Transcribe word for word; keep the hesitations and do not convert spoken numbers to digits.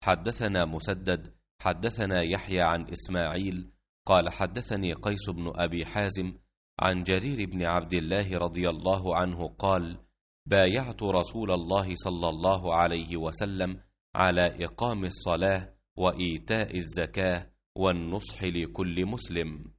حدثنا مسدد حدثنا يحيى عن إسماعيل قال حدثني قيس بن أبي حازم عن جرير بن عبد الله رضي الله عنه قال: بايعت رسول الله صلى الله عليه وسلم على إقام الصلاة وإيتاء الزكاة والنصح لكل مسلم.